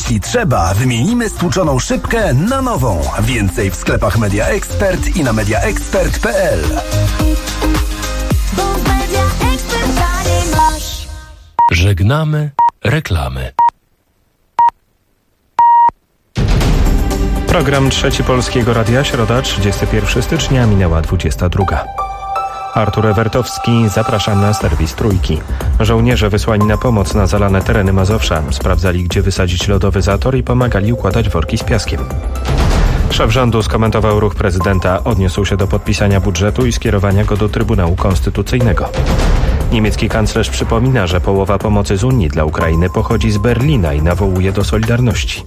jeśli trzeba, wymienimy stłuczoną szybkę na nową. Więcej w sklepach Media Expert i na mediaexpert.pl. Żegnamy reklamy. Program Trzeci Polskiego Radia, środa, 31 stycznia, minęła 22. Artur Ewertowski, zapraszam na serwis Trójki. Żołnierze wysłani na pomoc na zalane tereny Mazowsza sprawdzali, gdzie wysadzić lodowy zator i pomagali układać worki z piaskiem. Szef rządu skomentował ruch prezydenta, odniósł się do podpisania budżetu i skierowania go do Trybunału Konstytucyjnego. Niemiecki kanclerz przypomina, że połowa pomocy z Unii dla Ukrainy pochodzi z Berlina i nawołuje do solidarności.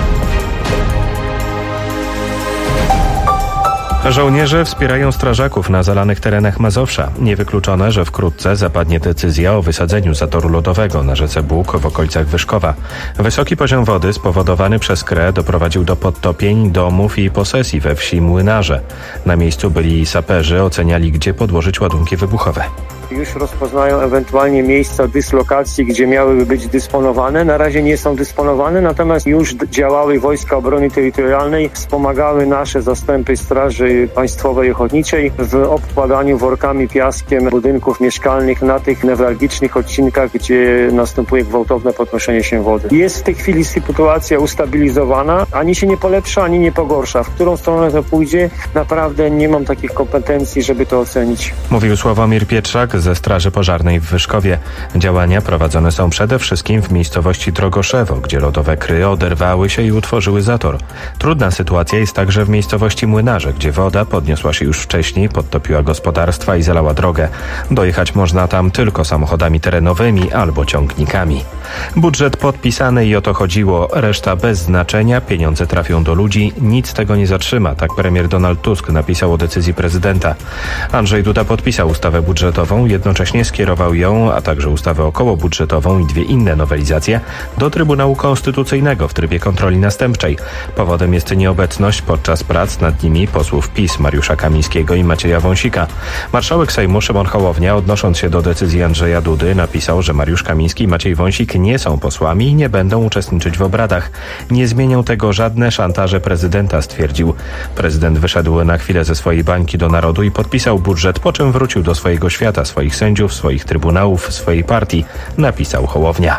Żołnierze wspierają strażaków na zalanych terenach Mazowsza. Niewykluczone, że wkrótce zapadnie decyzja o wysadzeniu zatoru lodowego na rzece Bóg w okolicach Wyszkowa. Wysoki poziom wody spowodowany przez krę doprowadził do podtopień domów i posesji we wsi Młynarze. Na miejscu byli saperzy, oceniali, gdzie podłożyć ładunki wybuchowe. Już rozpoznają ewentualnie miejsca dyslokacji, gdzie miałyby być dysponowane. Na razie nie są dysponowane, natomiast już działały Wojska Obrony Terytorialnej, wspomagały nasze zastępy Straży Państwowej Ochotniczej w obkładaniu workami piaskiem budynków mieszkalnych na tych newralgicznych odcinkach, gdzie następuje gwałtowne podnoszenie się wody. Jest w tej chwili sytuacja ustabilizowana, ani się nie polepsza, ani nie pogorsza. W którą stronę to pójdzie, naprawdę nie mam takich kompetencji, żeby to ocenić. Mówił Sławomir Pietrzak ze Straży Pożarnej w Wyszkowie. Działania prowadzone są przede wszystkim w miejscowości Drogoszewo, gdzie lodowe kry oderwały się i utworzyły zator. Trudna sytuacja jest także w miejscowości Młynarze, gdzie woda podniosła się już wcześniej, podtopiła gospodarstwa i zalała drogę. Dojechać można tam tylko samochodami terenowymi albo ciągnikami. Budżet podpisany i o to chodziło. Reszta bez znaczenia, pieniądze trafią do ludzi, nic z tego nie zatrzyma, tak premier Donald Tusk napisał o decyzji prezydenta. Andrzej Duda podpisał ustawę budżetową, jednocześnie skierował ją, a także ustawę okołobudżetową i dwie inne nowelizacje do Trybunału Konstytucyjnego w trybie kontroli następczej. Powodem jest nieobecność podczas prac nad nimi posłów PiS Mariusza Kamińskiego i Macieja Wąsika. Marszałek Sejmu Szymon Hołownia, odnosząc się do decyzji Andrzeja Dudy, napisał, że Mariusz Kamiński i Maciej Wąsik nie są posłami i nie będą uczestniczyć w obradach. Nie zmienią tego żadne szantaże prezydenta, stwierdził. Prezydent wyszedł na chwilę ze swojej bańki do narodu i podpisał budżet, po czym wrócił do swojego świata, swoich sędziów, swoich trybunałów, swojej partii, napisał Hołownia.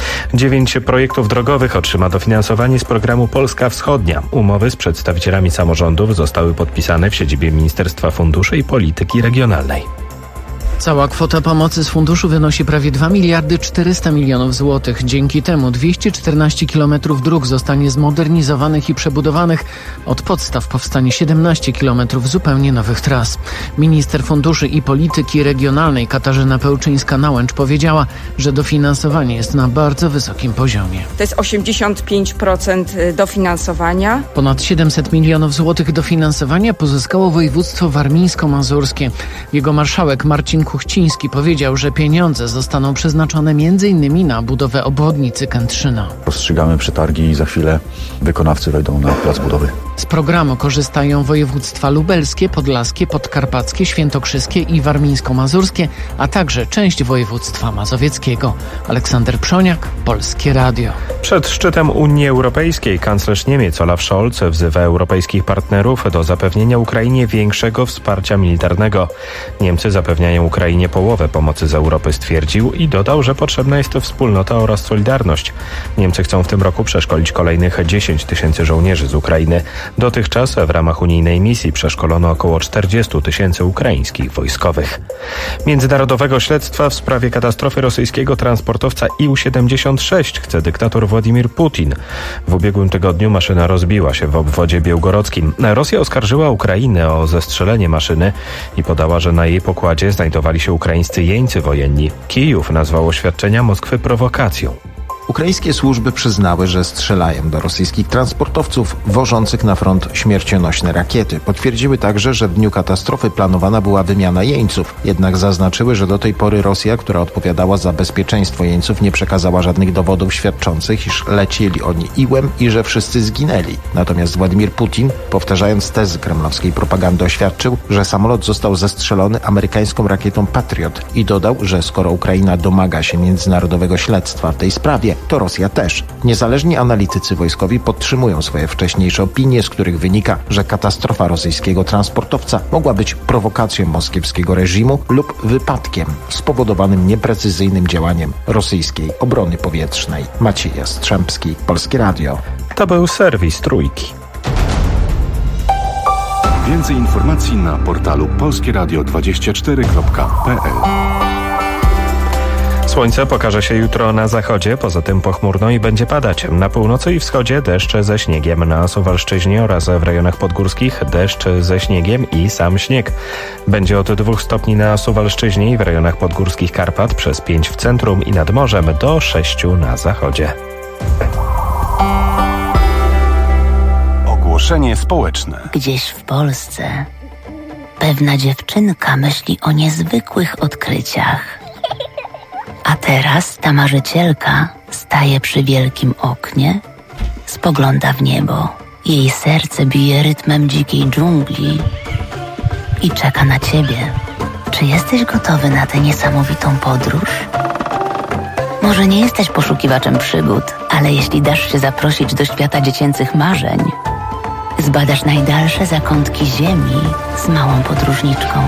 9 projektów drogowych otrzyma dofinansowanie z programu Polska Wschodnia. Umowy z przedstawicielami samorządów zostały podpisane w siedzibie Ministerstwa Funduszy i Polityki Regionalnej. Cała kwota pomocy z funduszu wynosi prawie 2 miliardy 400 milionów złotych. Dzięki temu 214 kilometrów dróg zostanie zmodernizowanych i przebudowanych. Od podstaw powstanie 17 kilometrów zupełnie nowych tras. Minister Funduszy i Polityki Regionalnej Katarzyna Pełczyńska-Nałęcz powiedziała, że dofinansowanie jest na bardzo wysokim poziomie. To jest 85% dofinansowania. Ponad 700 milionów złotych dofinansowania pozyskało województwo warmińsko-mazurskie. Jego marszałek Marcin Kuchciński powiedział, że pieniądze zostaną przeznaczone m.in. na budowę obwodnicy Kętrzyna. Rozstrzygamy przetargi i za chwilę wykonawcy wejdą na plac budowy. Z programu korzystają województwa lubelskie, podlaskie, podkarpackie, świętokrzyskie i warmińsko-mazurskie, a także część województwa mazowieckiego. Aleksander Przoniak, Polskie Radio. Przed szczytem Unii Europejskiej kanclerz Niemiec Olaf Scholz wzywa europejskich partnerów do zapewnienia Ukrainie większego wsparcia militarnego. Niemcy zapewniają Ukrainie połowę pomocy z Europy, stwierdził i dodał, że potrzebna jest to wspólnota oraz solidarność. Niemcy chcą w tym roku przeszkolić kolejnych 10 tysięcy żołnierzy z Ukrainy. Dotychczas w ramach unijnej misji przeszkolono około 40 tysięcy ukraińskich wojskowych. Międzynarodowego śledztwa w sprawie katastrofy rosyjskiego transportowca Ił-76 chce dyktator Władimir Putin. W ubiegłym tygodniu maszyna rozbiła się w obwodzie białgorodzkim. Rosja oskarżyła Ukrainę o zestrzelenie maszyny i podała, że na jej pokładzie znajdowali się ukraińscy jeńcy wojenni. Kijów nazwał oświadczenia Moskwy prowokacją. Ukraińskie służby przyznały, że strzelają do rosyjskich transportowców wożących na front śmiercionośne rakiety. Potwierdziły także, że w dniu katastrofy planowana była wymiana jeńców. Jednak zaznaczyły, że do tej pory Rosja, która odpowiadała za bezpieczeństwo jeńców, nie przekazała żadnych dowodów świadczących, iż lecieli oni Iłem i że wszyscy zginęli. Natomiast Władimir Putin, powtarzając tezy kremlowskiej propagandy, oświadczył, że samolot został zestrzelony amerykańską rakietą Patriot i dodał, że skoro Ukraina domaga się międzynarodowego śledztwa w tej sprawie, to Rosja też. Niezależni analitycy wojskowi podtrzymują swoje wcześniejsze opinie, z których wynika, że katastrofa rosyjskiego transportowca mogła być prowokacją moskiewskiego reżimu lub wypadkiem spowodowanym nieprecyzyjnym działaniem rosyjskiej obrony powietrznej. Maciej Jastrzębski, Polskie Radio. To był serwis Trójki. Więcej informacji na portalu polskieradio24.pl. Słońce pokaże się jutro na zachodzie, poza tym pochmurno i będzie padać. Na północy i wschodzie deszcz ze śniegiem, na Suwalszczyźnie oraz w rejonach podgórskich deszcz ze śniegiem i sam śnieg. Będzie od 2 stopni na Suwalszczyźnie i w rejonach podgórskich Karpat, przez 5 w centrum i nad morzem do 6 na zachodzie. Ogłoszenie społeczne. Gdzieś w Polsce pewna dziewczynka myśli o niezwykłych odkryciach. A teraz ta marzycielka staje przy wielkim oknie, spogląda w niebo. Jej serce bije rytmem dzikiej dżungli i czeka na ciebie. Czy jesteś gotowy na tę niesamowitą podróż? Może nie jesteś poszukiwaczem przygód, ale jeśli dasz się zaprosić do świata dziecięcych marzeń, zbadasz najdalsze zakątki ziemi z małą podróżniczką.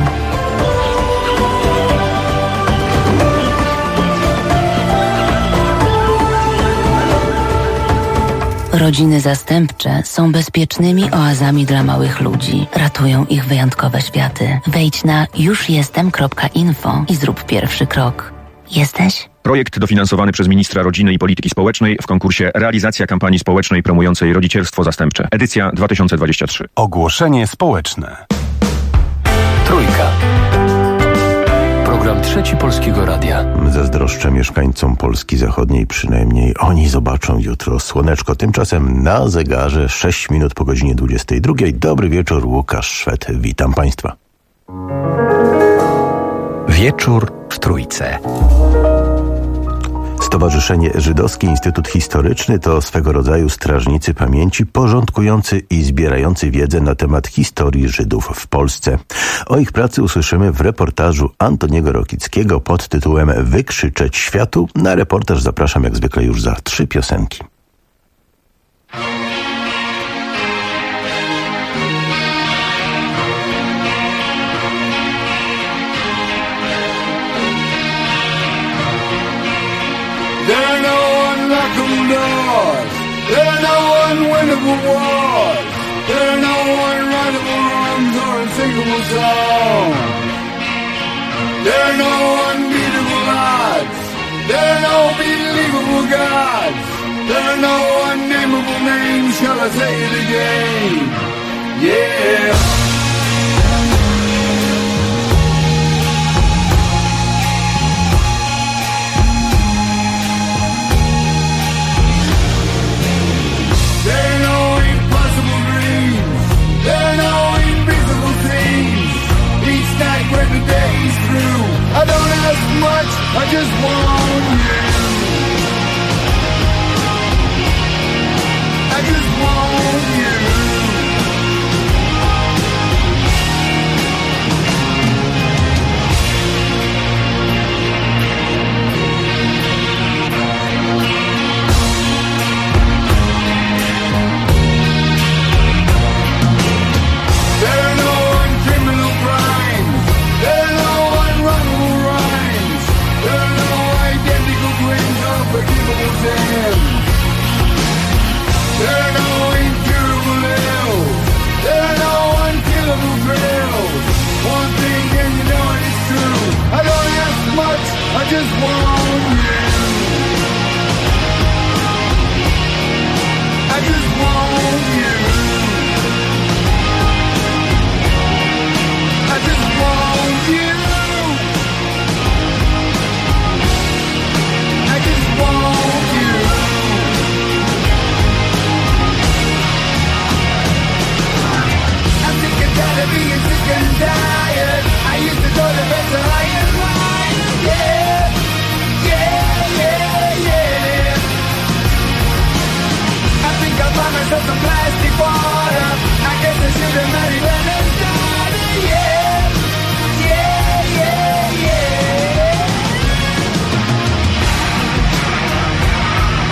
Rodziny zastępcze są bezpiecznymi oazami dla małych ludzi. Ratują ich wyjątkowe światy. Wejdź na jużjestem.info i zrób pierwszy krok. Jesteś? Projekt dofinansowany przez ministra rodziny i polityki społecznej w konkursie Realizacja kampanii społecznej promującej rodzicielstwo zastępcze. Edycja 2023. Ogłoszenie społeczne. Trójka. Program Trzeci Polskiego Radia. Zazdroszczę mieszkańcom Polski Zachodniej, przynajmniej oni zobaczą jutro słoneczko. Tymczasem na zegarze 6 minut po godzinie 22. Dobry wieczór, Łukasz Szwed. Witam Państwa. Wieczór w Trójce. Stowarzyszenie Żydowski Instytut Historyczny to swego rodzaju strażnicy pamięci porządkujący i zbierający wiedzę na temat historii Żydów w Polsce. O ich pracy usłyszymy w reportażu Antoniego Rokickiego pod tytułem Wykrzyczeć światu. Na reportaż zapraszam jak zwykle już za 3 piosenki. There are no unlockable doors. There are no unwinnable wars. There are no unrightable wrongs or unsinkable songs. There are no unbeatable odds. There are no believable gods. There are no unnameable names. Shall I say it again? Yeah. When the day's through, I don't ask much, I just want you. I just want you. There are no uncriminal crimes. There are no unrunnable rhymes. There are no identical twins or forgivable sins. There are no incurable ills. There are no unkillable thrills. One thing and you know it's true. I don't ask much, I just want you. I just want you. I just want you. I just want you. I'm sick and tired of being sick and tired. I used to go to bed till high and wide. Yeah, yeah, yeah, yeah. I think I'll buy myself some plastic water. I guess I should have married when I started. Yeah, yeah, yeah, yeah.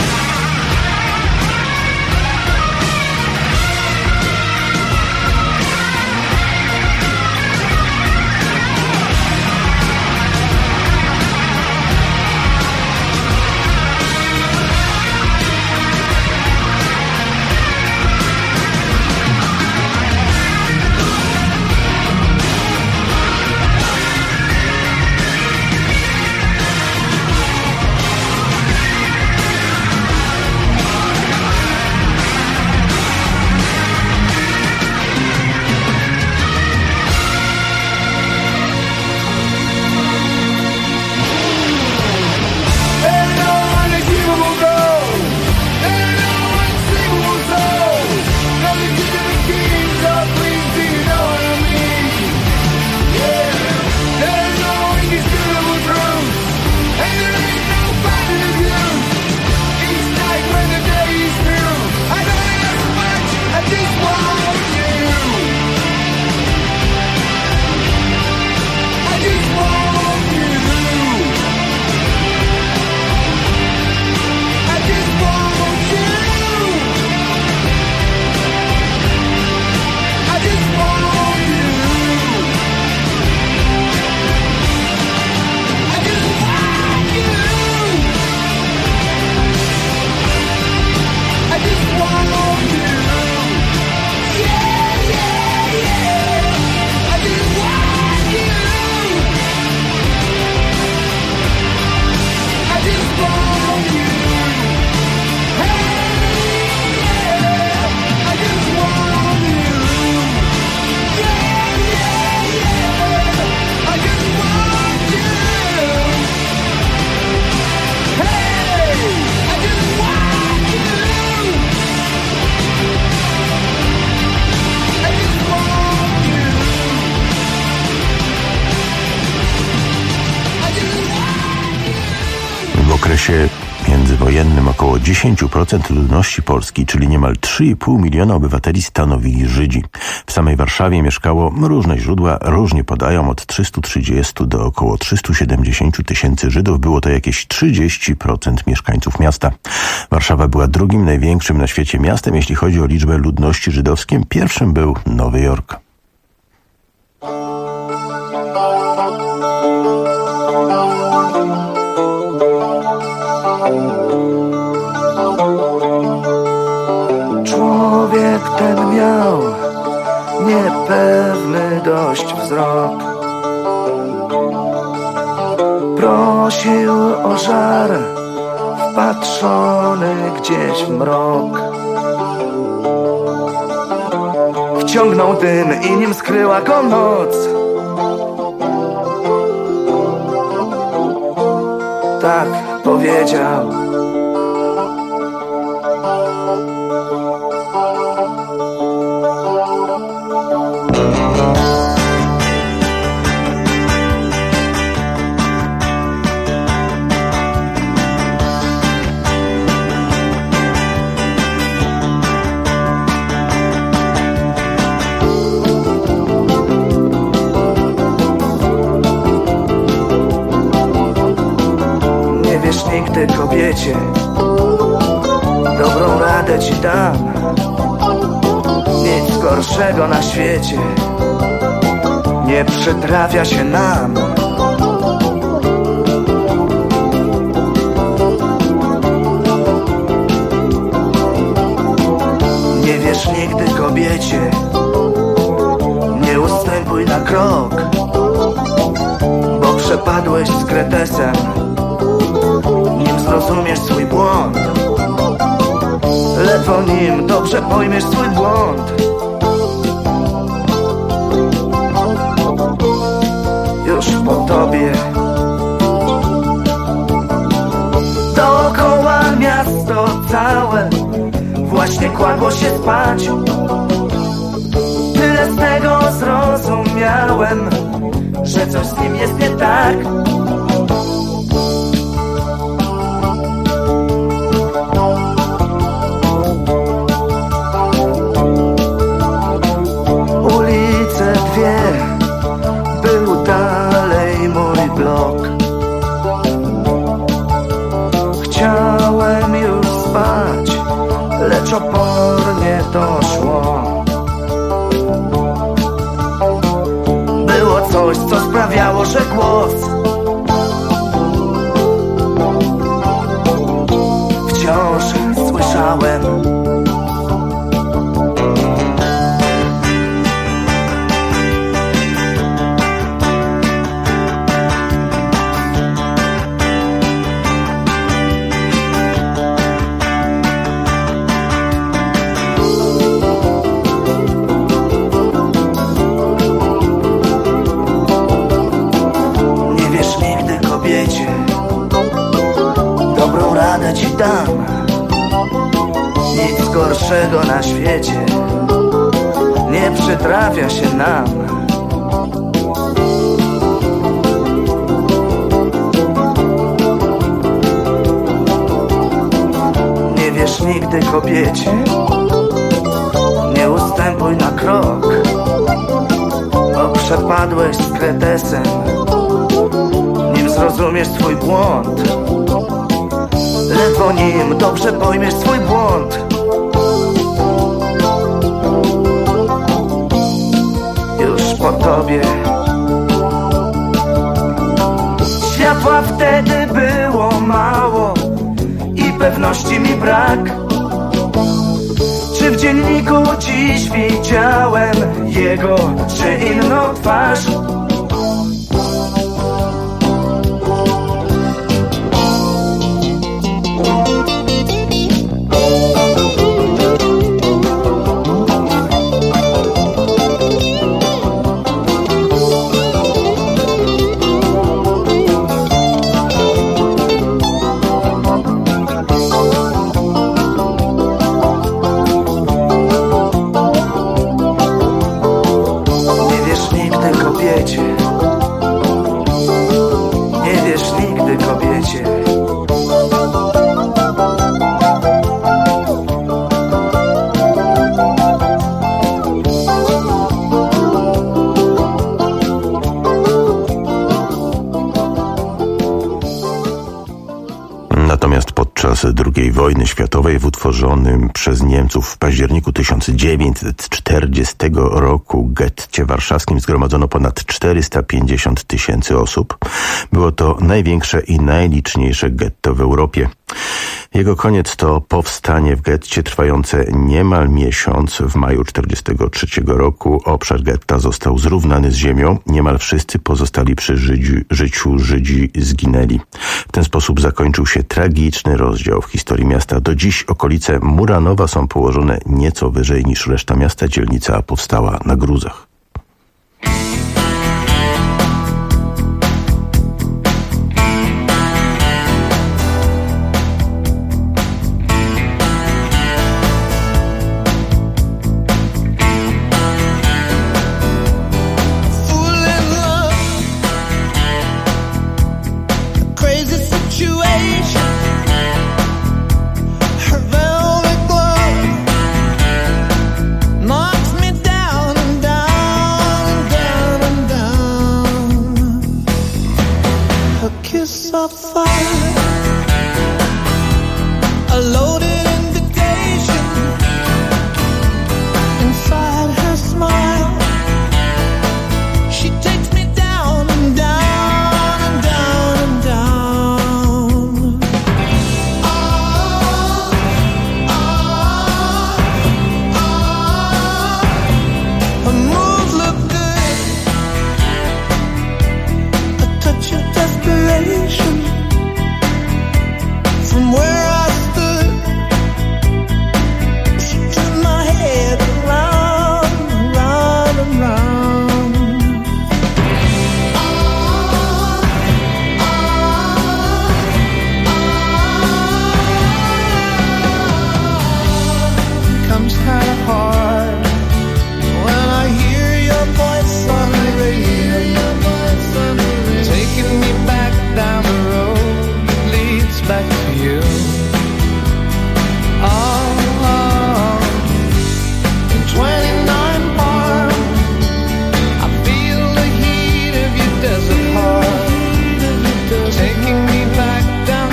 okresie międzywojennym około 10% ludności Polski, czyli niemal 3,5 miliona obywateli, stanowili Żydzi. W samej Warszawie mieszkało, różne źródła różnie podają, od 330 do około 370 tysięcy Żydów. Było to jakieś 30% mieszkańców miasta. Warszawa była drugim największym na świecie miastem, jeśli chodzi o liczbę ludności żydowskiej. Pierwszym był Nowy Jork. Człowiek ten miał niepewny dość wzrok. Prosił o żar, wpatrzony gdzieś w mrok. Wciągnął dym i nim skryła go noc. Tak powiedział. Nigdy kobiecie dobrą radę ci dam. Nic gorszego na świecie nie przytrafia się nam. Nie wiesz nigdy kobiecie, nie ustępuj na krok, bo przepadłeś z kretesem, nim zrozumiesz swój błąd. Ledwo nim dobrze pojmiesz swój błąd. Już po tobie. Dookoła miasto całe właśnie kładło się spać. Tyle z tego zrozumiałem, że coś z nim jest nie tak. Ulice dwie, był dalej mój blok. Chciałem już spać, lecz opornie to szło. Było coś, co sprawiało, że głos wciąż słyszałem. Dobrą radę ci dam. Nic gorszego na świecie nie przytrafia się nam. Nie wiesz nigdy kobiecie, nie ustępuj na krok, bo przepadłeś z kretesem, nim zrozumiesz swój błąd. Ledwo nim dobrze pojmiesz swój błąd. Już po tobie. Światła wtedy było mało i pewności mi brak. Czy w dzienniku dziś widziałem jego czy inną twarz? wojny światowej w utworzonym przez Niemców w październiku 1940 roku getcie warszawskim zgromadzono ponad 450 000 osób. Było to największe i najliczniejsze getto w Europie. Jego koniec to powstanie w getcie trwające niemal miesiąc. W maju 1943 roku obszar getta został zrównany z ziemią. Niemal wszyscy pozostali przy życiu Żydzi zginęli. W ten sposób zakończył się tragiczny rozdział w historii miasta. Do dziś okolice Muranowa są położone nieco wyżej niż reszta miasta. Dzielnica powstała na gruzach.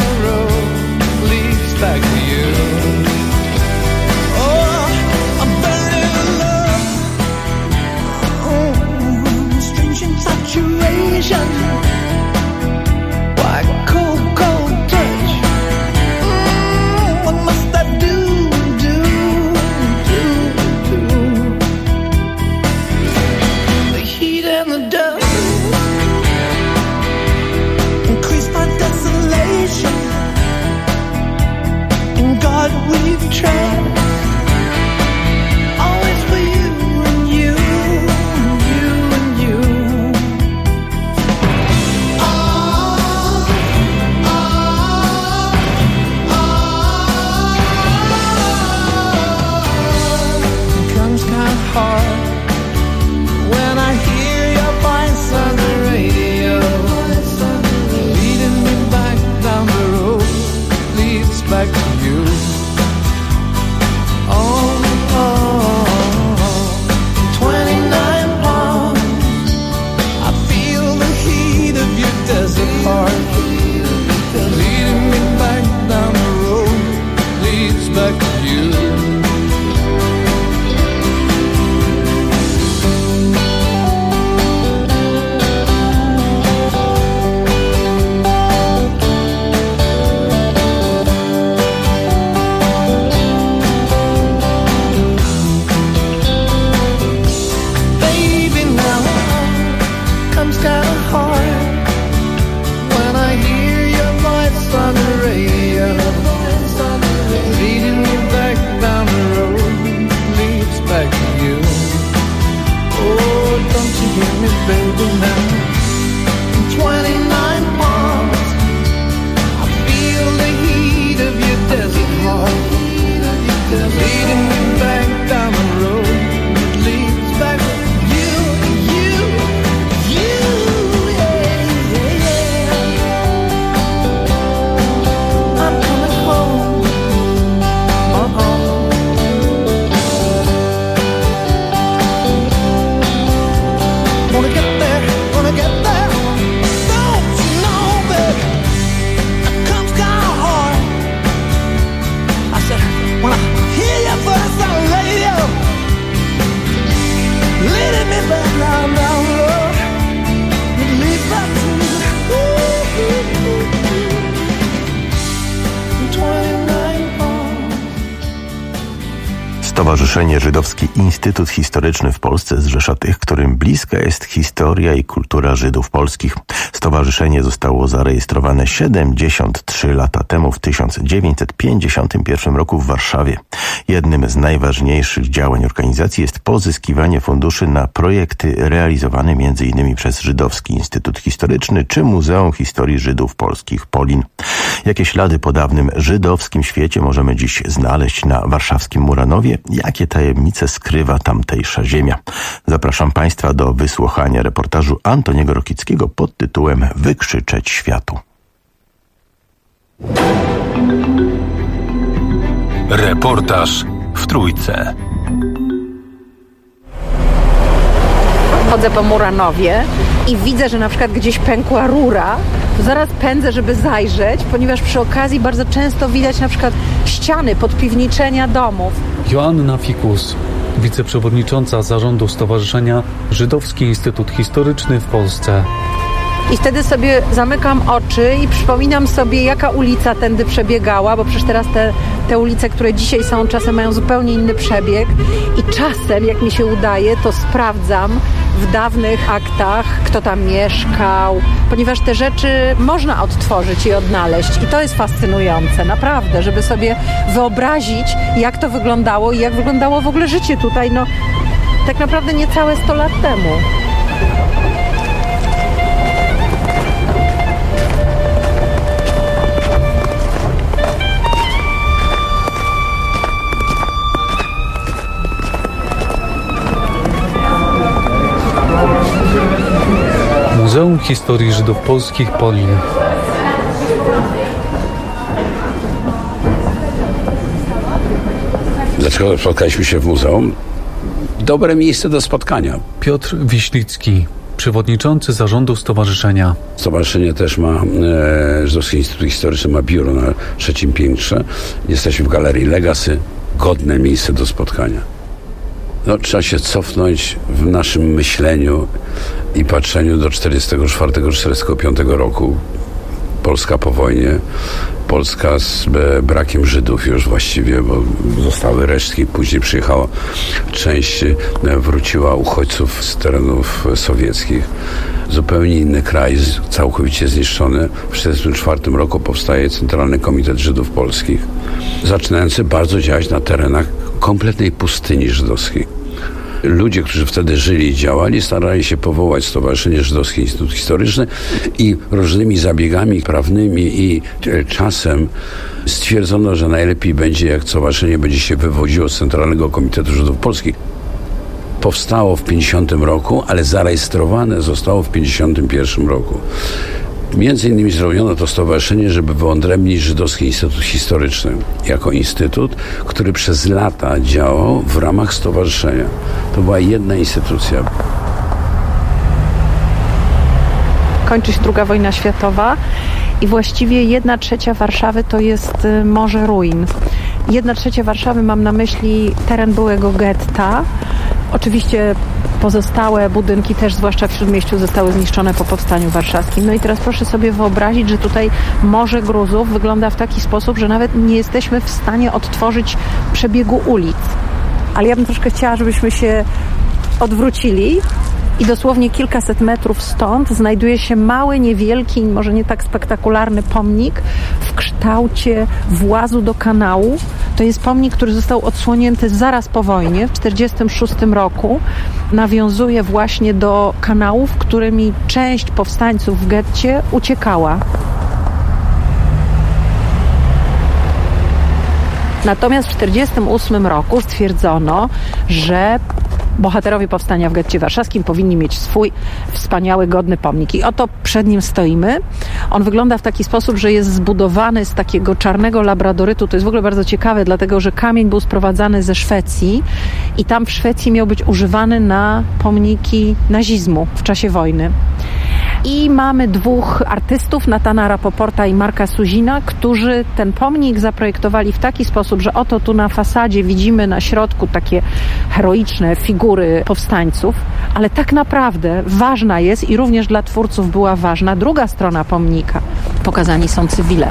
Back to you. Oh, I'm Stowarzyszenie Żydowski Instytut Historyczny w Polsce zrzesza tych, którym bliska jest historia i kultura Żydów polskich. Stowarzyszenie zostało zarejestrowane 73 lata temu, w 1951 roku w Warszawie. Jednym z najważniejszych działań organizacji jest pozyskiwanie funduszy na projekty realizowane m.in. przez Żydowski Instytut Historyczny czy Muzeum Historii Żydów Polskich Polin. Jakie ślady po dawnym żydowskim świecie możemy dziś znaleźć na warszawskim Muranowie? Jakie tajemnice skrywa tamtejsza ziemia? Zapraszam Państwa do wysłuchania reportażu Antoniego Rokickiego pod tytułem Wykrzyczeć światu. Reportaż w Trójce. Chodzę po Muranowie i widzę, że na przykład gdzieś pękła rura, to zaraz pędzę, żeby zajrzeć, ponieważ przy okazji bardzo często widać na przykład ściany podpiwniczenia domów. Joanna Fikus, wiceprzewodnicząca zarządu Stowarzyszenia Żydowski Instytut Historyczny w Polsce. I wtedy sobie zamykam oczy i przypominam sobie, jaka ulica tędy przebiegała, bo przecież teraz te ulice, które dzisiaj są, czasem mają zupełnie inny przebieg. I czasem, jak mi się udaje, to sprawdzam w dawnych aktach, kto tam mieszkał, ponieważ te rzeczy można odtworzyć i odnaleźć. I to jest fascynujące, naprawdę, żeby sobie wyobrazić, jak to wyglądało i jak wyglądało w ogóle życie tutaj, no tak naprawdę niecałe 100 lat temu. Muzeum Historii Żydów Polskich Polin. Dlaczego spotkaliśmy się w muzeum? Dobre miejsce do spotkania. Piotr Wiślicki, przewodniczący zarządu stowarzyszenia. Stowarzyszenie też ma, Żydowski Instytut Historyczny ma biuro na 3. piętrze. Jesteśmy w Galerii Legacy. Godne miejsce do spotkania. No, trzeba się cofnąć w naszym myśleniu i patrzeniu do 1944-1945 roku. Polska po wojnie, Polska z brakiem Żydów już właściwie, bo zostały resztki, później przyjechała część, wróciła uchodźców z terenów sowieckich. Zupełnie inny kraj, całkowicie zniszczony. W 1944 roku powstaje Centralny Komitet Żydów Polskich, zaczynający bardzo działać na terenach kompletnej pustyni żydowskiej. Ludzie, którzy wtedy żyli i działali, starali się powołać Stowarzyszenie Żydowski Instytut Historyczny i różnymi zabiegami prawnymi i czasem stwierdzono, że najlepiej będzie, jak stowarzyszenie będzie się wywodziło z Centralnego Komitetu Żydów Polskich. Powstało w 50 roku, ale zarejestrowane zostało w 51 roku. Między innymi zrobiono to stowarzyszenie, żeby wyodrębnić Żydowski Instytut Historyczny jako instytut, który przez lata działał w ramach stowarzyszenia. To była jedna instytucja. Kończy się II wojna światowa i właściwie 1/3 Warszawy to jest morze ruin. 1/3 Warszawy, mam na myśli teren byłego getta. Oczywiście pozostałe budynki też, zwłaszcza w Śródmieściu, zostały zniszczone po powstaniu warszawskim. No i teraz proszę sobie wyobrazić, że tutaj morze gruzów wygląda w taki sposób, że nawet nie jesteśmy w stanie odtworzyć przebiegu ulic. Ale ja bym troszkę chciała, żebyśmy się odwrócili i dosłownie kilkaset metrów stąd znajduje się mały, niewielki, może nie tak spektakularny pomnik w kształcie włazu do kanału. To jest pomnik, który został odsłonięty zaraz po wojnie, w 1946 roku. Nawiązuje właśnie do kanałów, którymi część powstańców w getcie uciekała. Natomiast w 1948 roku stwierdzono, że bohaterowie powstania w getcie warszawskim powinni mieć swój wspaniały, godny pomnik. I oto przed nim stoimy. On wygląda w taki sposób, że jest zbudowany z takiego czarnego labradorytu. To jest w ogóle bardzo ciekawe, dlatego że kamień był sprowadzany ze Szwecji i tam w Szwecji miał być używany na pomniki nazizmu w czasie wojny. I mamy dwóch artystów, Natana Rapoporta i Marka Suzina, którzy ten pomnik zaprojektowali w taki sposób, że oto tu na fasadzie widzimy na środku takie heroiczne figury powstańców, ale tak naprawdę ważna jest i również dla twórców była ważna druga strona pomnika. Pokazani są cywile.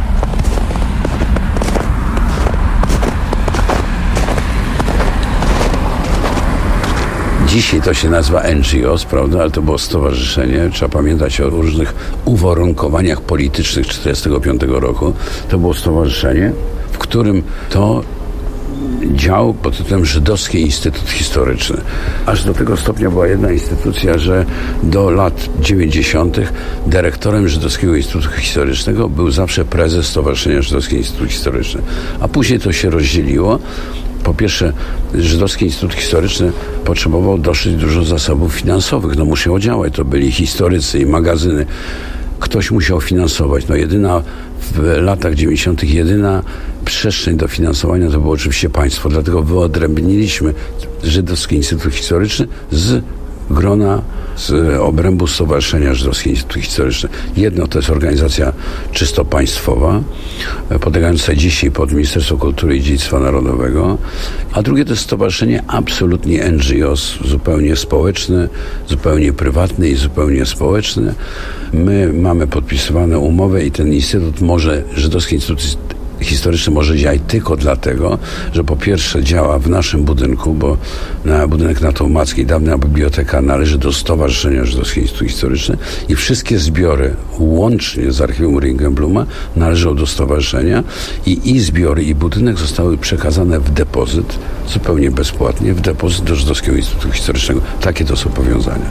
Dzisiaj to się nazywa NGOs, prawda, ale to było stowarzyszenie. Trzeba pamiętać o różnych uwarunkowaniach politycznych 1945 roku. To było stowarzyszenie, w którym to dział pod tytułem Żydowski Instytut Historyczny. Aż do tego stopnia była jedna instytucja, że do lat 90. dyrektorem Żydowskiego Instytutu Historycznego był zawsze prezes Stowarzyszenia Żydowski Instytut Historyczny. A później to się rozdzieliło. Po pierwsze, Żydowski Instytut Historyczny potrzebował dosyć dużo zasobów finansowych. No musiał działać. To byli historycy i magazyny. Ktoś musiał finansować. No jedyna w latach 90. jedyna przestrzeń do finansowania to było oczywiście państwo. Dlatego wyodrębniliśmy Żydowski Instytut Historyczny z grona, z obrębu Stowarzyszenia Żydowski Instytut Historyczny. Jedno to jest organizacja czysto państwowa, podlegająca dzisiaj pod Ministerstwo Kultury i Dziedzictwa Narodowego, a drugie to jest stowarzyszenie absolutnie NGOs, zupełnie społeczne, zupełnie prywatne i zupełnie społeczne. My mamy podpisywane umowy i ten instytut może, Żydowski Instytut Historyczny może działać tylko dlatego, że po pierwsze działa w naszym budynku, bo budynek na Tołmackiej, dawna biblioteka należy do Stowarzyszenia Żydowskiego Instytutu Historycznego i wszystkie zbiory, łącznie z archiwum Ringelbluma, należą do stowarzyszenia i zbiory, i budynek zostały przekazane w depozyt, zupełnie bezpłatnie, w depozyt do Żydowskiego Instytutu Historycznego. Takie to są powiązania.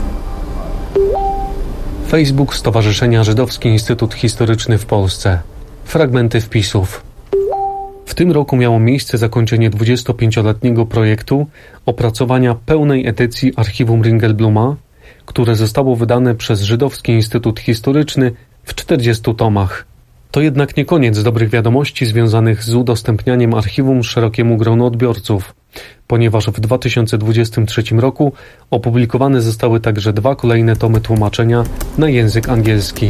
Facebook Stowarzyszenia Żydowski Instytut Historyczny w Polsce. Fragmenty wpisów. W tym roku miało miejsce zakończenie 25-letniego projektu opracowania pełnej edycji archiwum Ringelbluma, które zostało wydane przez Żydowski Instytut Historyczny w 40 tomach. To jednak nie koniec dobrych wiadomości związanych z udostępnianiem archiwum szerokiemu gronu odbiorców, ponieważ w 2023 roku opublikowane zostały także 2 kolejne tomy tłumaczenia na język angielski.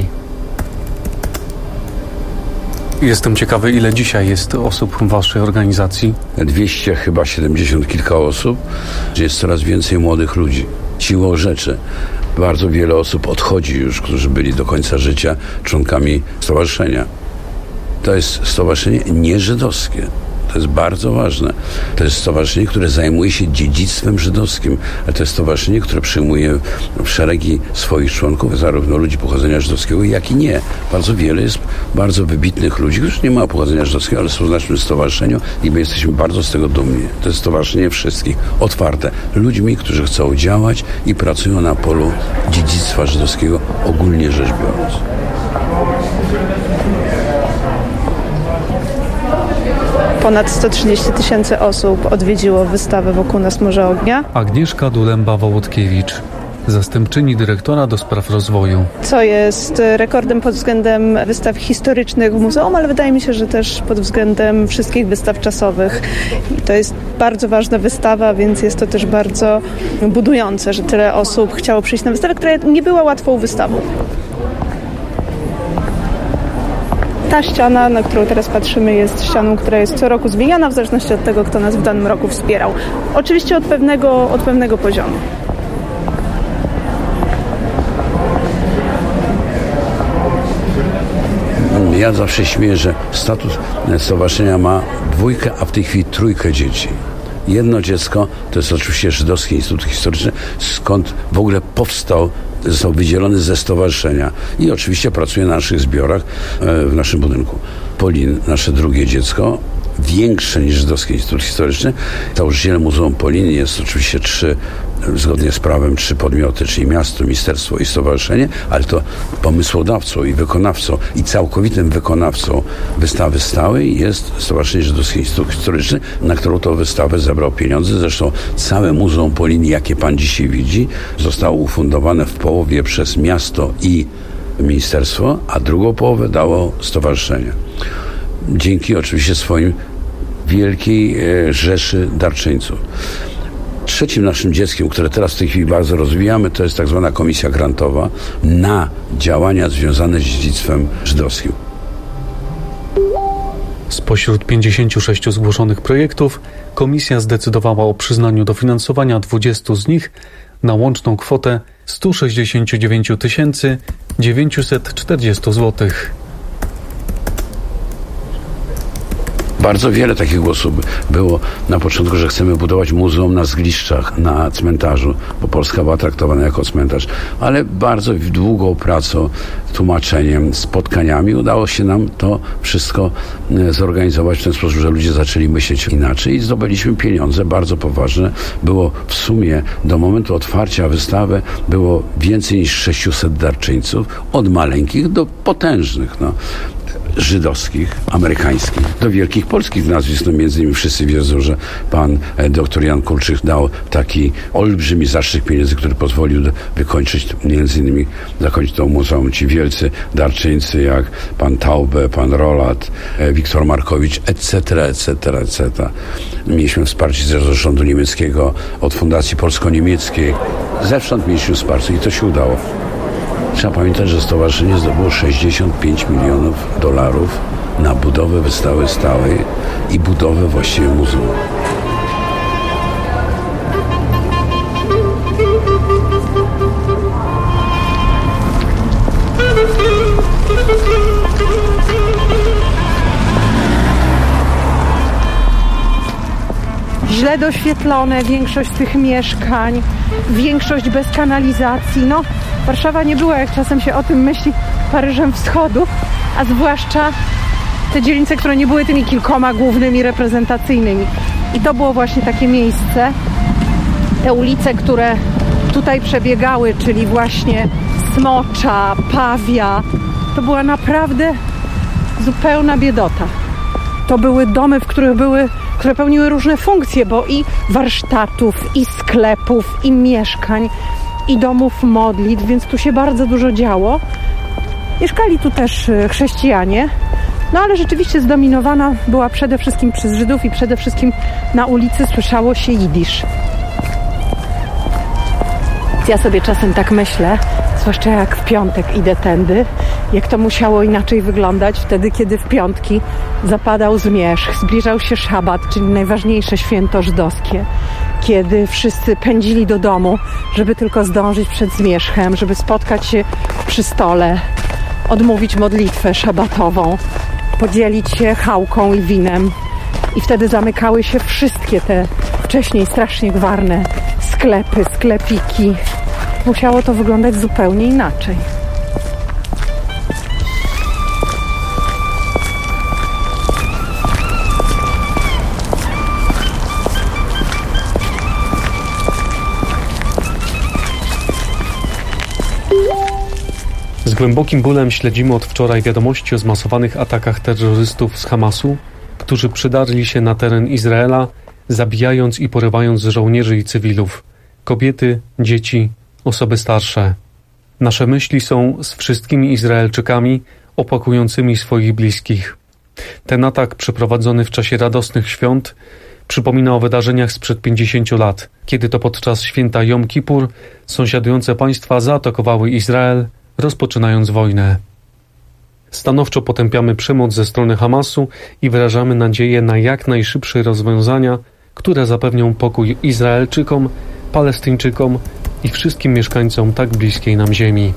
Jestem ciekawy, ile dzisiaj jest osób w waszej organizacji? 200, chyba 70 kilka osób. Jest coraz więcej młodych ludzi. Siłą rzeczy. Bardzo wiele osób odchodzi już, którzy byli do końca życia członkami stowarzyszenia. To jest stowarzyszenie nieżydowskie. To jest bardzo ważne. To jest stowarzyszenie, które zajmuje się dziedzictwem żydowskim, ale to jest stowarzyszenie, które przyjmuje w szeregi swoich członków, zarówno ludzi pochodzenia żydowskiego, jak i nie. Bardzo wiele jest bardzo wybitnych ludzi, którzy nie mają pochodzenia żydowskiego, ale są w naszym stowarzyszeniu i my jesteśmy bardzo z tego dumni. To jest stowarzyszenie wszystkich, otwarte. Ludźmi, którzy chcą działać i pracują na polu dziedzictwa żydowskiego, ogólnie rzecz biorąc. Ponad 130 000 osób odwiedziło wystawę Wokół nas Morze Ognia. Agnieszka Dulemba-Wołodkiewicz, zastępczyni dyrektora do spraw rozwoju. Co jest rekordem pod względem wystaw historycznych w muzeum, ale wydaje mi się, że też pod względem wszystkich wystaw czasowych. I to jest bardzo ważna wystawa, więc jest to też bardzo budujące, że tyle osób chciało przyjść na wystawę, która nie była łatwą wystawą. Ta ściana, na którą teraz patrzymy, jest ścianą, która jest co roku zmieniana w zależności od tego, kto nas w danym roku wspierał. Oczywiście od pewnego poziomu. Ja zawsze śmieję, że statut stowarzyszenia ma 2, a w tej chwili 3 dzieci. Jedno dziecko to jest oczywiście Żydowski Instytut Historyczny, skąd w ogóle został wydzielony ze stowarzyszenia i oczywiście pracuje na naszych zbiorach w naszym budynku. Polin, nasze drugie dziecko, większe niż Żydowski Instytut Historyczny. Założycielem Muzeum Polin jest oczywiście zgodnie z prawem 3 podmioty, czyli miasto, ministerstwo i stowarzyszenie, ale to pomysłodawcą i wykonawcą i całkowitym wykonawcą wystawy stałej jest Stowarzyszenie Żydowski Instytut Historyczny, na którą to wystawę zebrał pieniądze. Zresztą całe Muzeum Polin, jakie pan dzisiaj widzi, zostało ufundowane w połowie przez miasto i ministerstwo, a drugą połowę dało stowarzyszenie. Dzięki oczywiście swoim wielkiej rzeszy darczyńców. Trzecim naszym dzieckiem, które teraz w tej chwili bardzo rozwijamy, to jest tak zwana komisja grantowa na działania związane z dziedzictwem żydowskim. Spośród 56 zgłoszonych projektów komisja zdecydowała o przyznaniu dofinansowania 20 z nich na łączną kwotę 169 940 zł. Bardzo wiele takich głosów było na początku, że chcemy budować muzeum na zgliszczach, na cmentarzu, bo Polska była traktowana jako cmentarz, ale bardzo długą pracą, tłumaczeniem, spotkaniami udało się nam to wszystko zorganizować w ten sposób, że ludzie zaczęli myśleć inaczej i zdobyliśmy pieniądze bardzo poważne. Było w sumie do momentu otwarcia wystawy było więcej niż 600 darczyńców, od maleńkich do potężnych, żydowskich, amerykańskich, do wielkich polskich nazwisk. Między innymi wszyscy wiedzą, że pan dr Jan Kulczyk dał taki olbrzymi zastrzyk pieniędzy, który pozwolił wykończyć, między innymi zakończyć to muzeum. Ci wielcy darczyńcy jak pan Taube, pan Rolat, Wiktor Markowicz, etc., etc., etc. Mieliśmy wsparcie z rządu niemieckiego, od Fundacji Polsko-Niemieckiej. Zewsząd mieliśmy wsparcie i to się udało. Trzeba pamiętać, że stowarzyszenie zdobyło $65 milionów na budowę wystawy stałej i budowę właściwie muzeum. Źle doświetlone, większość tych mieszkań, większość bez kanalizacji. Warszawa nie była, jak czasem się o tym myśli, Paryżem Wschodu, a zwłaszcza te dzielnice, które nie były tymi kilkoma głównymi, reprezentacyjnymi. I to było właśnie takie miejsce. Te ulice, które tutaj przebiegały, czyli właśnie Smocza, Pawia, to była naprawdę zupełna biedota. To były domy, które pełniły różne funkcje, bo i warsztatów, i sklepów, i mieszkań, i domów modlitw, więc tu się bardzo dużo działo. Mieszkali tu też chrześcijanie, ale rzeczywiście zdominowana była przede wszystkim przez Żydów i przede wszystkim na ulicy słyszało się jidysz. Ja sobie czasem tak myślę, zwłaszcza jak w piątek idę tędy, jak to musiało inaczej wyglądać wtedy, kiedy w piątki zapadał zmierzch, zbliżał się szabat, czyli najważniejsze święto żydowskie, kiedy wszyscy pędzili do domu, żeby tylko zdążyć przed zmierzchem, żeby spotkać się przy stole, odmówić modlitwę szabatową, podzielić się chałką i winem. I wtedy zamykały się wszystkie te wcześniej strasznie gwarne sklepy, sklepiki. Musiało to wyglądać zupełnie inaczej. Z głębokim bólem śledzimy od wczoraj wiadomości o zmasowanych atakach terrorystów z Hamasu, którzy przydarli się na teren Izraela, zabijając i porywając żołnierzy i cywilów, kobiety, dzieci, osoby starsze. Nasze myśli są z wszystkimi Izraelczykami opakującymi swoich bliskich. Ten atak przeprowadzony w czasie radosnych świąt przypomina o wydarzeniach sprzed 50 lat, kiedy to podczas święta Jom Kippur sąsiadujące państwa zaatakowały Izrael, rozpoczynając wojnę. Stanowczo potępiamy przemoc ze strony Hamasu i wyrażamy nadzieję na jak najszybsze rozwiązania, które zapewnią pokój Izraelczykom, Palestyńczykom i wszystkim mieszkańcom tak bliskiej nam ziemi.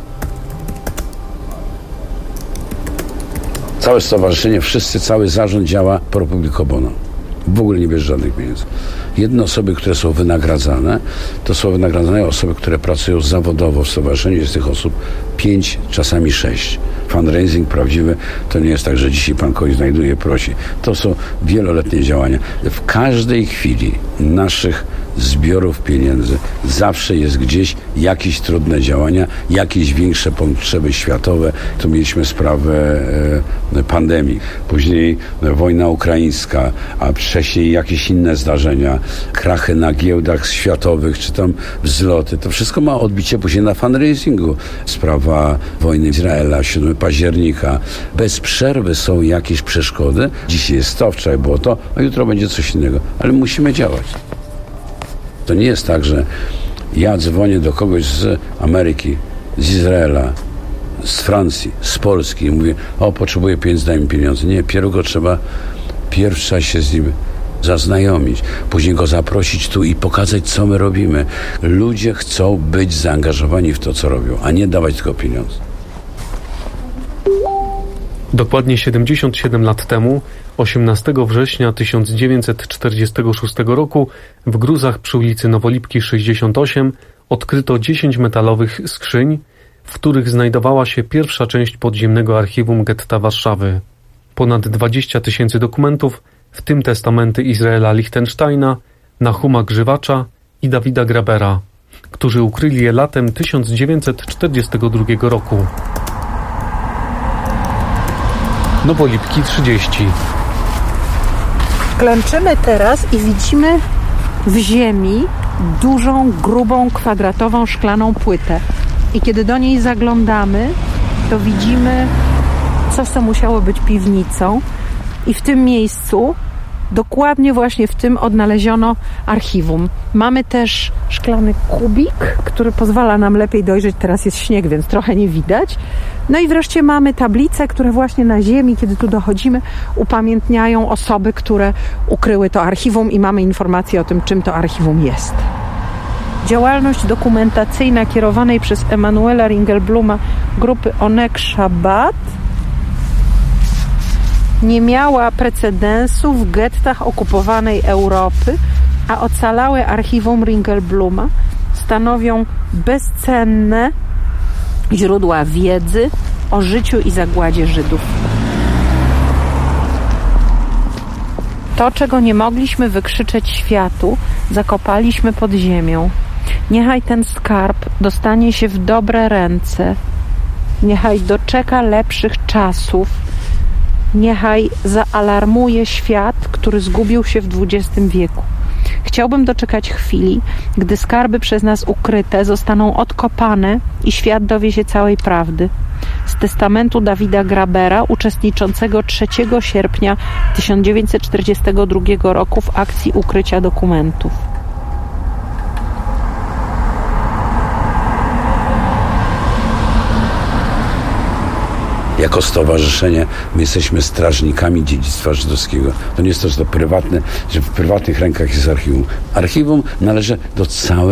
Całe stowarzyszenie, cały zarząd działa pro publico bono. W ogóle nie bierze żadnych pieniędzy. Jedne osoby, które są wynagradzane, to są wynagradzane osoby, które pracują zawodowo w stowarzyszeniu. Jest tych osób 5, czasami 6. Fundraising prawdziwy to nie jest tak, że dzisiaj pan kogoś znajduje, prosi. To są wieloletnie działania. W każdej chwili naszych zbiorów pieniędzy zawsze jest gdzieś jakieś trudne działania, jakieś większe potrzeby światowe. Tu mieliśmy sprawę pandemii, później wojna ukraińska, a wcześniej jakieś inne zdarzenia, krachy na giełdach światowych, czy tam wzloty. To wszystko ma odbicie później na fundraisingu. Sprawa wojny Izraela, 7 października. Bez przerwy są jakieś przeszkody. Dzisiaj jest to, wczoraj było to, a jutro będzie coś innego. Ale musimy działać. To nie jest tak, że ja dzwonię do kogoś z Ameryki, z Izraela, z Francji, z Polski i mówię, potrzebuję pieniędzy, daj mi pieniądze. Nie, pierugo trzeba się z nim zaznajomić, później go zaprosić tu i pokazać, co my robimy. Ludzie chcą być zaangażowani w to, co robią, a nie dawać tylko pieniądze. Dokładnie 77 lat temu, 18 września 1946 roku, w gruzach przy ulicy Nowolipki 68 odkryto 10 metalowych skrzyń, w których znajdowała się pierwsza część podziemnego archiwum getta Warszawy. Ponad 20 000 dokumentów, w tym testamenty Izraela Lichtensteina, Nahuma Grzywacza i Dawida Grabera, którzy ukryli je latem 1942 roku. Nowolipki 30. Klęczymy teraz i widzimy w ziemi dużą, grubą, kwadratową, szklaną płytę. I kiedy do niej zaglądamy, to widzimy coś, co musiało być piwnicą. I w tym miejscu, dokładnie właśnie w tym, odnaleziono archiwum. Mamy też szklany kubik, który pozwala nam lepiej dojrzeć. Teraz jest śnieg, więc trochę nie widać. No i wreszcie mamy tablice, które właśnie na ziemi, kiedy tu dochodzimy, upamiętniają osoby, które ukryły to archiwum i mamy informacje o tym, czym to archiwum jest. Działalność dokumentacyjna kierowanej przez Emanuela Ringelbluma grupy Oneg Shabbat nie miała precedensu w gettach okupowanej Europy, a ocalałe archiwum Ringelbluma stanowią bezcenne źródła wiedzy o życiu i zagładzie Żydów. To, czego nie mogliśmy wykrzyczeć światu, zakopaliśmy pod ziemią. Niechaj ten skarb dostanie się w dobre ręce. Niechaj doczeka lepszych czasów. Niechaj zaalarmuje świat, który zgubił się w XX wieku. Chciałbym doczekać chwili, gdy skarby przez nas ukryte zostaną odkopane i świat dowie się całej prawdy. Z testamentu Dawida Grabera, uczestniczącego 3 sierpnia 1942 roku w akcji ukrycia dokumentów. Jako stowarzyszenie my jesteśmy strażnikami dziedzictwa żydowskiego. To nie jest to, że to prywatne, że w prywatnych rękach jest archiwum. Archiwum należy do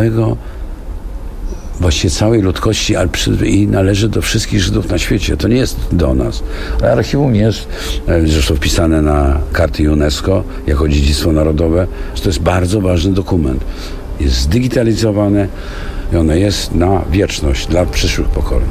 właściwie całej ludzkości, ale i należy do wszystkich Żydów na świecie. To nie jest do nas. Ale archiwum jest zresztą wpisane na karty UNESCO jako dziedzictwo narodowe, że to jest bardzo ważny dokument. Jest zdigitalizowane i ono jest na wieczność dla przyszłych pokoleń.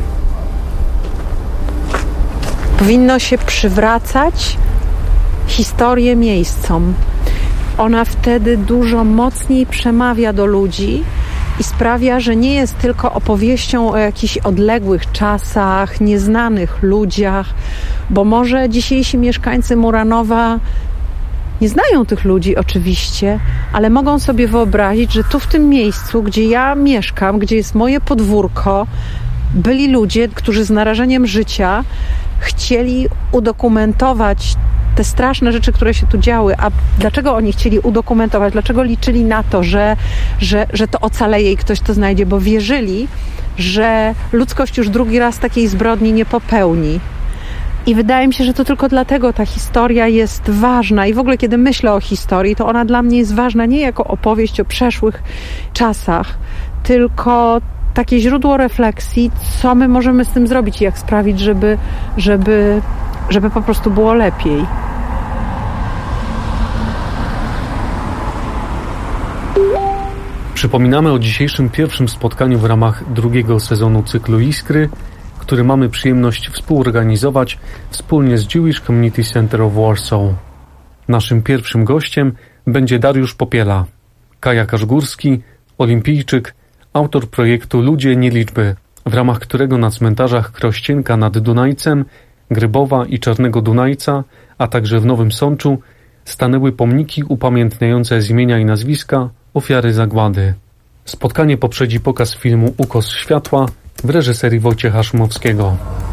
Powinno się przywracać historię miejscom. Ona wtedy dużo mocniej przemawia do ludzi i sprawia, że nie jest tylko opowieścią o jakichś odległych czasach, nieznanych ludziach, bo może dzisiejsi mieszkańcy Muranowa nie znają tych ludzi oczywiście, ale mogą sobie wyobrazić, że tu w tym miejscu, gdzie ja mieszkam, gdzie jest moje podwórko, byli ludzie, którzy z narażeniem życia chcieli udokumentować te straszne rzeczy, które się tu działy. A dlaczego oni chcieli udokumentować? Dlaczego liczyli na to, że to ocaleje i ktoś to znajdzie? Bo wierzyli, że ludzkość już drugi raz takiej zbrodni nie popełni. I wydaje mi się, że to tylko dlatego ta historia jest ważna. I w ogóle, kiedy myślę o historii, to ona dla mnie jest ważna nie jako opowieść o przeszłych czasach, tylko takie źródło refleksji, co my możemy z tym zrobić i jak sprawić, żeby po prostu było lepiej. Przypominamy o dzisiejszym pierwszym spotkaniu w ramach drugiego sezonu cyklu Iskry, który mamy przyjemność współorganizować wspólnie z Jewish Community Center of Warsaw. Naszym pierwszym gościem będzie Dariusz Popiela, kajakarz górski, olimpijczyk, autor projektu Ludzie nie liczby, w ramach którego na cmentarzach Krościenka nad Dunajcem, Grybowa i Czarnego Dunajca, a także w Nowym Sączu stanęły pomniki upamiętniające z imienia i nazwiska ofiary zagłady. Spotkanie poprzedzi pokaz filmu Ukos światła w reżyserii Wojciecha Szumowskiego.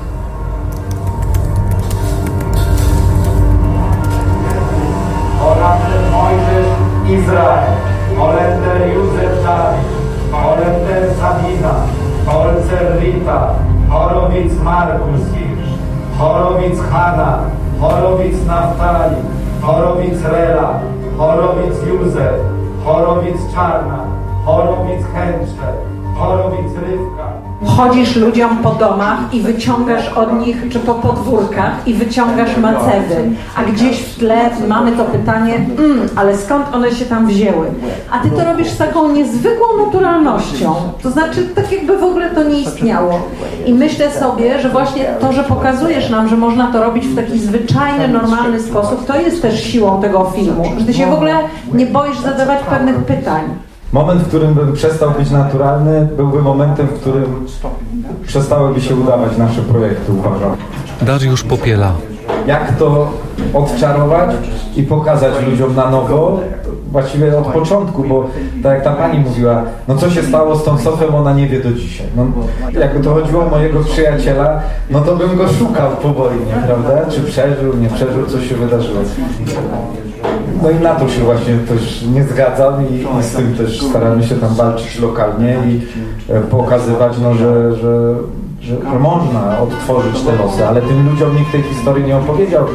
Holender Mojżesz Izrael, Holender Józef Dawid, Holender Sabina, Holzer Rita, Chorowic Markus Hirsch, Chorowic Hanna, Chorowic Naftali, Chorowic Rela, Chorowic Józef, Chorowic Czarna, Chorowic Chęcze, Chorowic-Rywka. Chodzisz ludziom po domach i wyciągasz od nich, czy po podwórkach, i wyciągasz macewy, a gdzieś w tle mamy to pytanie, ale skąd one się tam wzięły? A ty to robisz z taką niezwykłą naturalnością, to znaczy tak jakby w ogóle to nie istniało. I myślę sobie, że właśnie to, że pokazujesz nam, że można to robić w taki zwyczajny, normalny sposób, to jest też siłą tego filmu, że ty się w ogóle nie boisz zadawać pewnych pytań. Moment, w którym bym przestał być naturalny, byłby momentem, w którym przestałyby się udawać nasze projekty, uważam. Dariusz Popiela. Jak to odczarować i pokazać ludziom na nowo, właściwie od początku, bo tak jak ta pani mówiła, no co się stało z tą Sofią, ona nie wie do dzisiaj. No, jakby to chodziło o mojego przyjaciela, no to bym go szukał po wojnie, prawda? Czy przeżył, nie przeżył, co się wydarzyło. No i na to się właśnie też nie zgadzam i z tym też staramy się tam walczyć lokalnie i pokazywać, no, że można odtworzyć te losy, ale tym ludziom nikt tej historii nie opowiedział.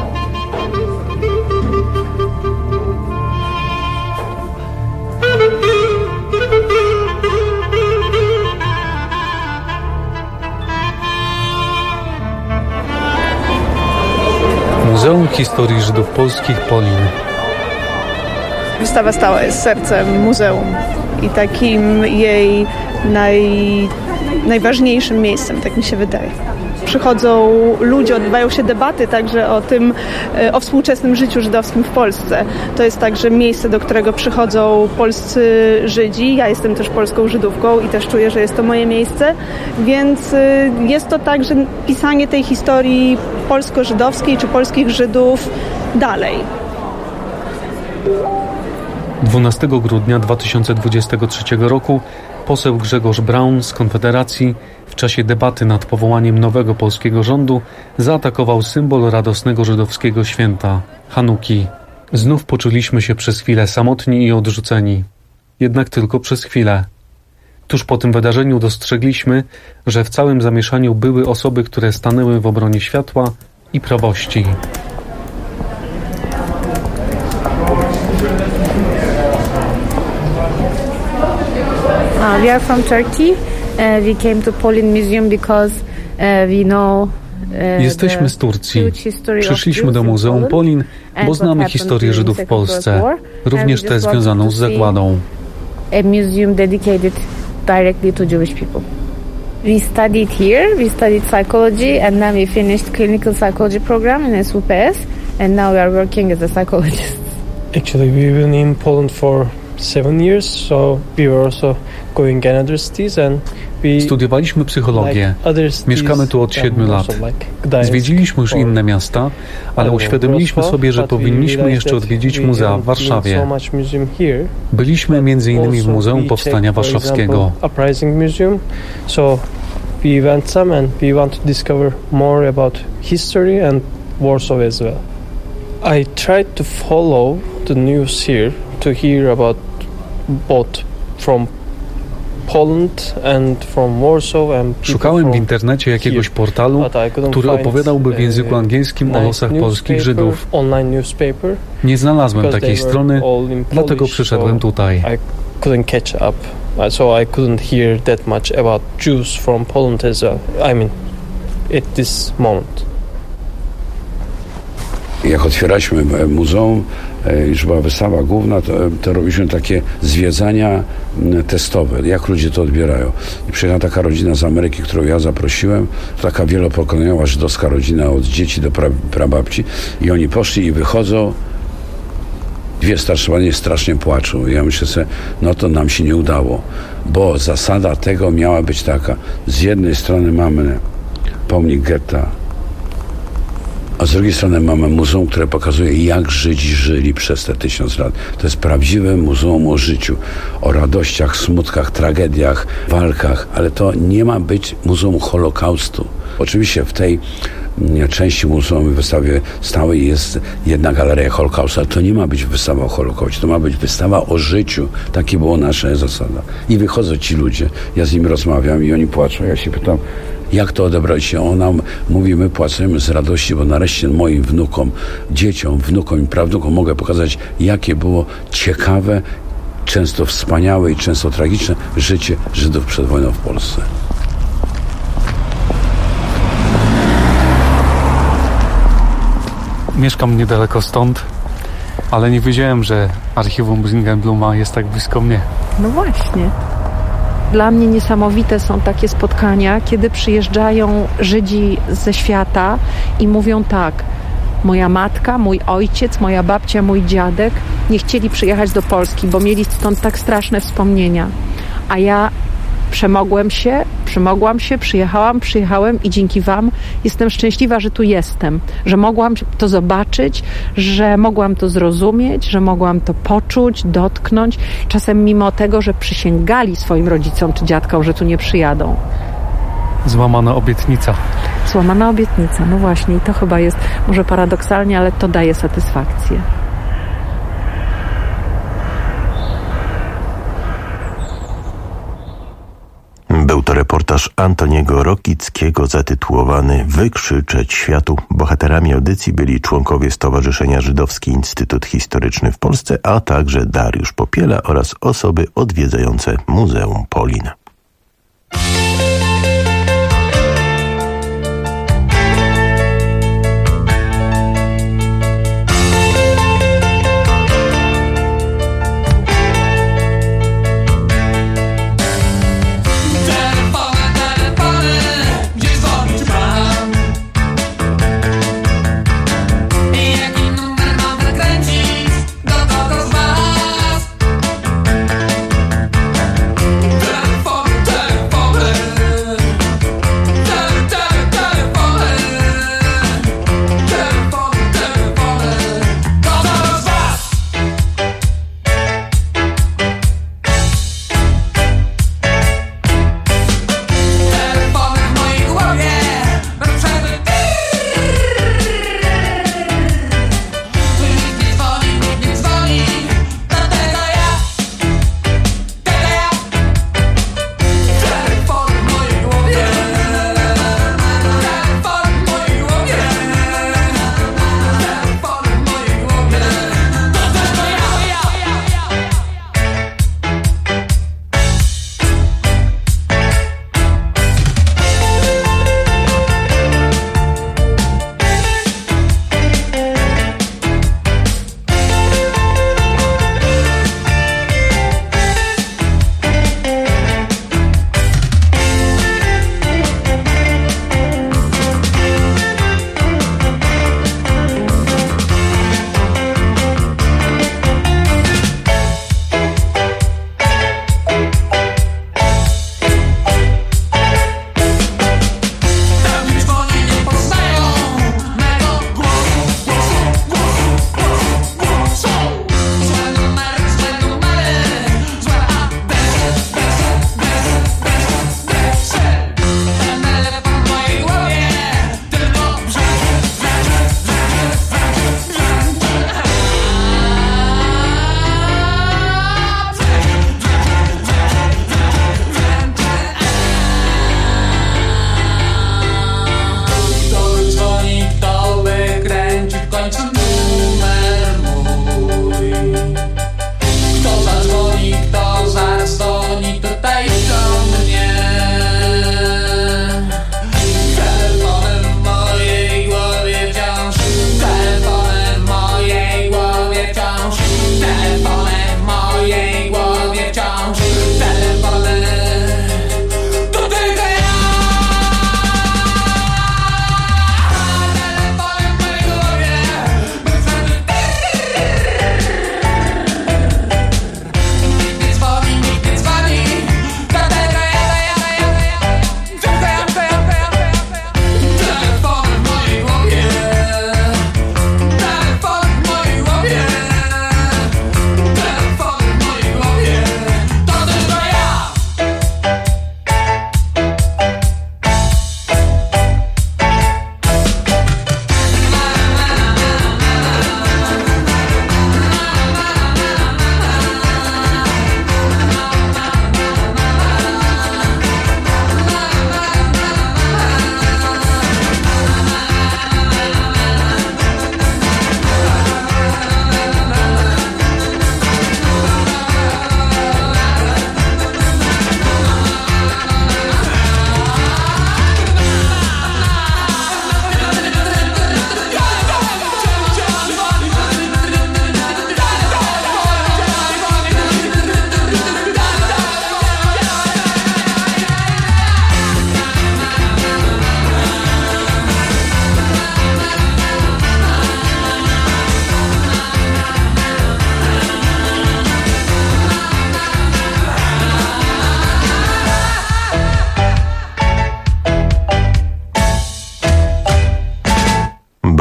Muzeum Historii Żydów Polskich Polin. Wystawa stała jest sercem muzeum i takim jej najważniejszym miejscem, tak mi się wydaje. Przychodzą ludzie, odbywają się debaty także o współczesnym życiu żydowskim w Polsce. To jest także miejsce, do którego przychodzą polscy Żydzi. Ja jestem też polską Żydówką i też czuję, że jest to moje miejsce, więc jest to także pisanie tej historii polsko-żydowskiej czy polskich Żydów dalej. 12 grudnia 2023 roku poseł Grzegorz Braun z Konfederacji w czasie debaty nad powołaniem nowego polskiego rządu zaatakował symbol radosnego żydowskiego święta – Hanuki. Znów poczuliśmy się przez chwilę samotni i odrzuceni. Jednak tylko przez chwilę. Tuż po tym wydarzeniu dostrzegliśmy, że w całym zamieszaniu były osoby, które stanęły w obronie światła i prawości. We are from Turkey. We came to Polin Museum because we know. Jesteśmy z Turcji. Przyszliśmy do Muzeum Polin, bo znamy historię Żydów w Polsce, również tę związaną z zagładą. A museum dedicated directly to Jewish people. We studied here, we studied psychology, and then we finished clinical psychology program in SUPS, and now we are working as a psychologist. Actually, we've been in Poland for 7 years, so we were also going another cities and Studiowaliśmy psychologię. Mieszkamy tu od 7 lat. Zwiedziliśmy już inne miasta, ale uświadomiliśmy sobie, że powinniśmy jeszcze odwiedzić muzea w Warszawie. Byliśmy m.in. w Muzeum Powstania Warszawskiego. We went some and we want to discover more about history and Warsaw as well. I tried to follow the news here to hear about both from Poland and from Warsaw and Szukałem w internecie jakiegoś portalu, który opowiadałby w języku angielskim o losach polskich Żydów. Nie znalazłem takiej strony, dlatego przyszedłem tutaj. I couldn't catch up, so I couldn't hear that much about Jews from Poland as well. I mean, at this moment. Jak otwieraliśmy muzeum, już była wystawa główna, to robiliśmy takie zwiedzania testowe, jak ludzie to odbierają. I przyjechała taka rodzina z Ameryki, którą ja zaprosiłem, taka wielopokoleniowa żydowska rodzina, od dzieci do prababci, i oni poszli i wychodzą, dwie starsze panie strasznie płaczą. I ja myślę sobie, no to nam się nie udało, bo zasada tego miała być taka: z jednej strony mamy pomnik getta, a z drugiej strony mamy muzeum, które pokazuje, jak Żydzi żyli przez te 1000 lat. To jest prawdziwe muzeum o życiu, o radościach, smutkach, tragediach, walkach, ale to nie ma być muzeum Holokaustu. Oczywiście w tej części muzeum w wystawie stałej jest jedna galeria Holokaustu, ale to nie ma być wystawa o Holokauście, to ma być wystawa o życiu. Takie była nasza zasada. I wychodzą ci ludzie, ja z nimi rozmawiam i oni płaczą. Ja się pytam, jak to odebrać? Ona mówi, my płacimy z radości, bo nareszcie moim wnukom, dzieciom, wnukom i prawnukom mogę pokazać, jakie było ciekawe często wspaniałe i często tragiczne życie Żydów przed wojną w Polsce. Mieszkam niedaleko stąd, ale nie wiedziałem, że archiwum Ringelbluma jest tak blisko mnie. No właśnie. Dla mnie niesamowite są takie spotkania, kiedy przyjeżdżają Żydzi ze świata i mówią tak: moja matka, mój ojciec, moja babcia, mój dziadek nie chcieli przyjechać do Polski, bo mieli stąd tak straszne wspomnienia. A ja przemogłam się, przyjechałem i dzięki wam jestem szczęśliwa, że tu jestem, że mogłam to zobaczyć, że mogłam to zrozumieć, że mogłam to poczuć, dotknąć. Czasem mimo tego, że przysięgali swoim rodzicom czy dziadkom, że tu nie przyjadą. Złamana obietnica. Złamana obietnica, no właśnie. I to chyba jest może paradoksalnie, ale to daje satysfakcję. Był to reportaż Antoniego Rokickiego zatytułowany „Wykrzyczeć światu”. Bohaterami audycji byli członkowie Stowarzyszenia Żydowski Instytut Historyczny w Polsce, a także Dariusz Popiela oraz osoby odwiedzające Muzeum Polin. For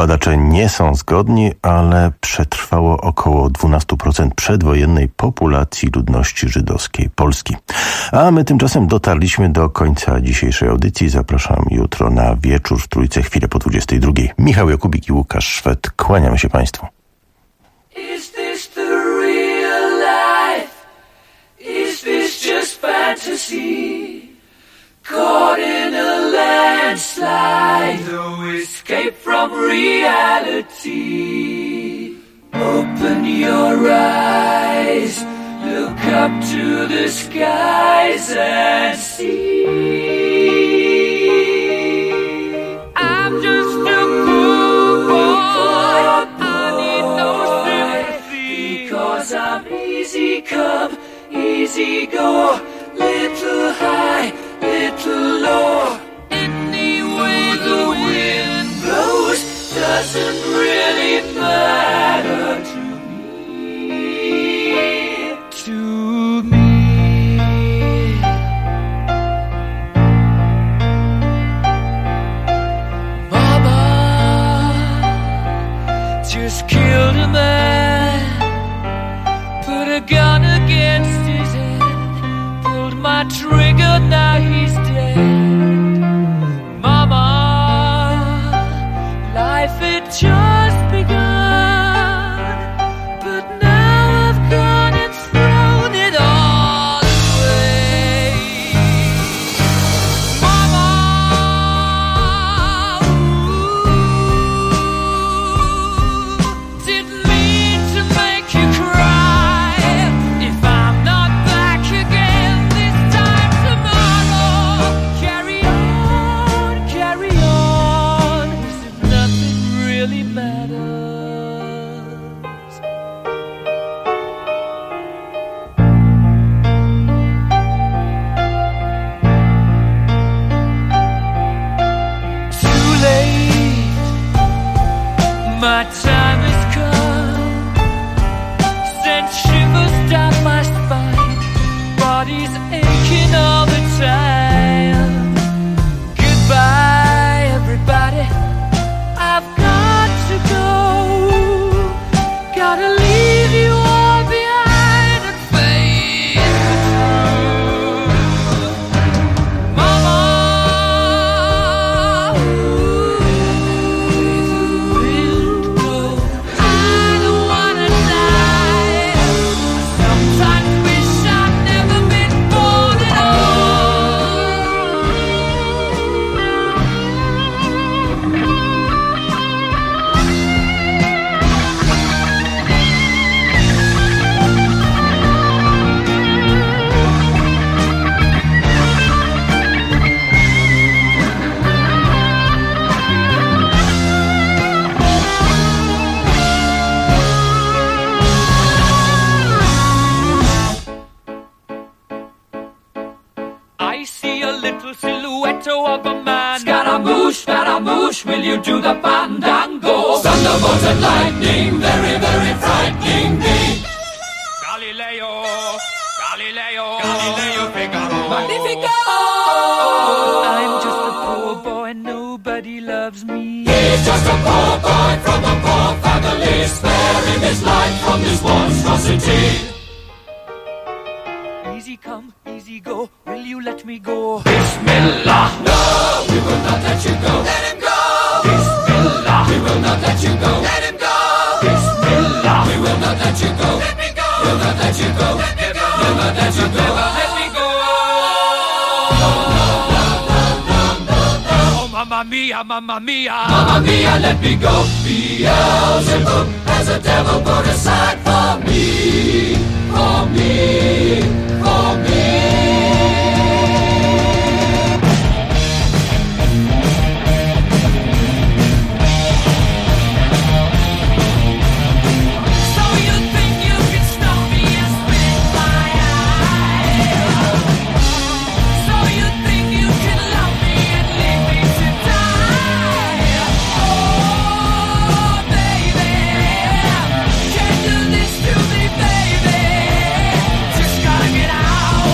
Badacze nie są zgodni, ale przetrwało około 12% przedwojennej populacji ludności żydowskiej Polski. A my tymczasem dotarliśmy do końca dzisiejszej audycji. Zapraszam jutro na wieczór w Trójce, chwilę po 22. Michał Jakubik i Łukasz Szwed. Kłaniamy się Państwu. Is this the real life? Is this just fantasy? Caught in a landslide, no escape from reality. Open your eyes, look up to the skies and see. I'm just a poor boy, I need no sympathy, 'cause I'm easy come, easy go, little high, little low. Any way the wind blows doesn't really matter to me. To me. Mama just killed a man, put a gun against his head, pulled my trigger, now he's dead. Mama, life had just begun, but now I've gone and thrown it all away. Mama, didn't mean to make you cry. If I'm not back again this time tomorrow, carry on, carry on, as if nothing really matters. Too late, my time has come. Sent shivers down my spine, body's aching all the time. Goodbye, everybody, I've got to go. Gotta leave you all behind and face the truth. Mama, I don't wanna die. Sometimes wish I'd never been born at I see a little silhouette of a man. Scaramouche, will you do the fandango? Thunderbolts and lightning, very, very frightening me. Galileo, Figaro. Magnifico! I'm just a poor boy, nobody loves me. He's just a poor boy from a poor family, sparing his life from this monstrosity. Easy come, easy go, will you let me go? Bismillah! No, we will not let you go. Let him go! Bismillah! We will not let you go. Let him go! Bismillah! We will not let you go. Let me go! We'll not let you go. Let me go! We'll not let you go. Let me go! Oh, mamma mia, mamma mia! Mamma mia, let me go! Beelzebub has a devil put aside for me. For me, for me. So you think you can stop me and spit my eye? So you think you can love me and leave me to die? Oh, baby, can't do this to me, baby. Just gotta get out.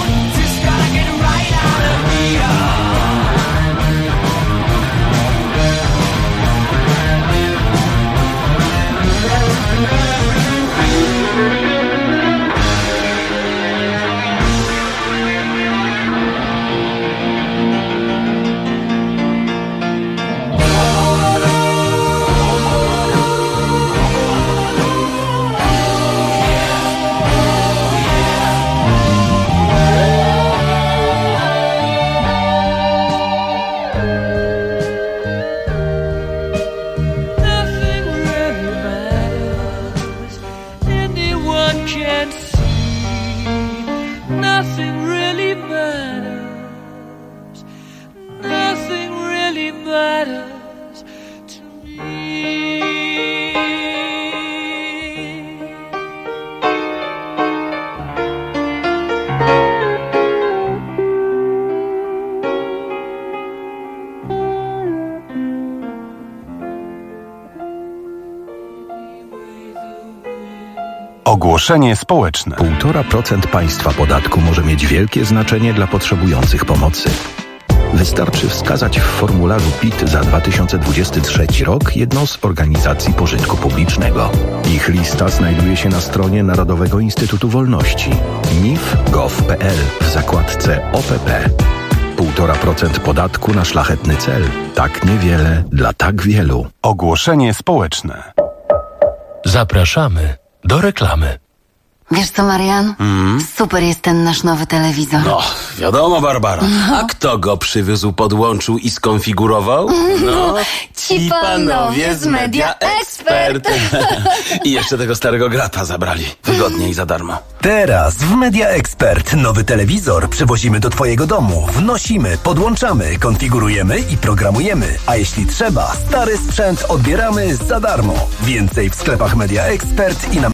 Ogłoszenie społeczne. 1,5% państwa podatku może mieć wielkie znaczenie dla potrzebujących pomocy. Wystarczy wskazać w formularzu PIT za 2023 rok jedną z organizacji pożytku publicznego. Ich lista znajduje się na stronie Narodowego Instytutu Wolności nif.gov.pl w zakładce OPP. 1,5% podatku na szlachetny cel. Tak niewiele dla tak wielu. Ogłoszenie społeczne. Zapraszamy do reklamy. Wiesz co, Marian? Super jest ten nasz nowy telewizor. No, wiadomo, Barbara. A kto go przywiózł, podłączył i skonfigurował? No, ci panowie z Media Expert. I jeszcze tego starego grata zabrali. Wygodnie i za darmo. Teraz w Media Expert nowy telewizor przywozimy do Twojego domu. Wnosimy, podłączamy, konfigurujemy i programujemy. A jeśli trzeba, stary sprzęt odbieramy za darmo. Więcej w sklepach Media Expert i na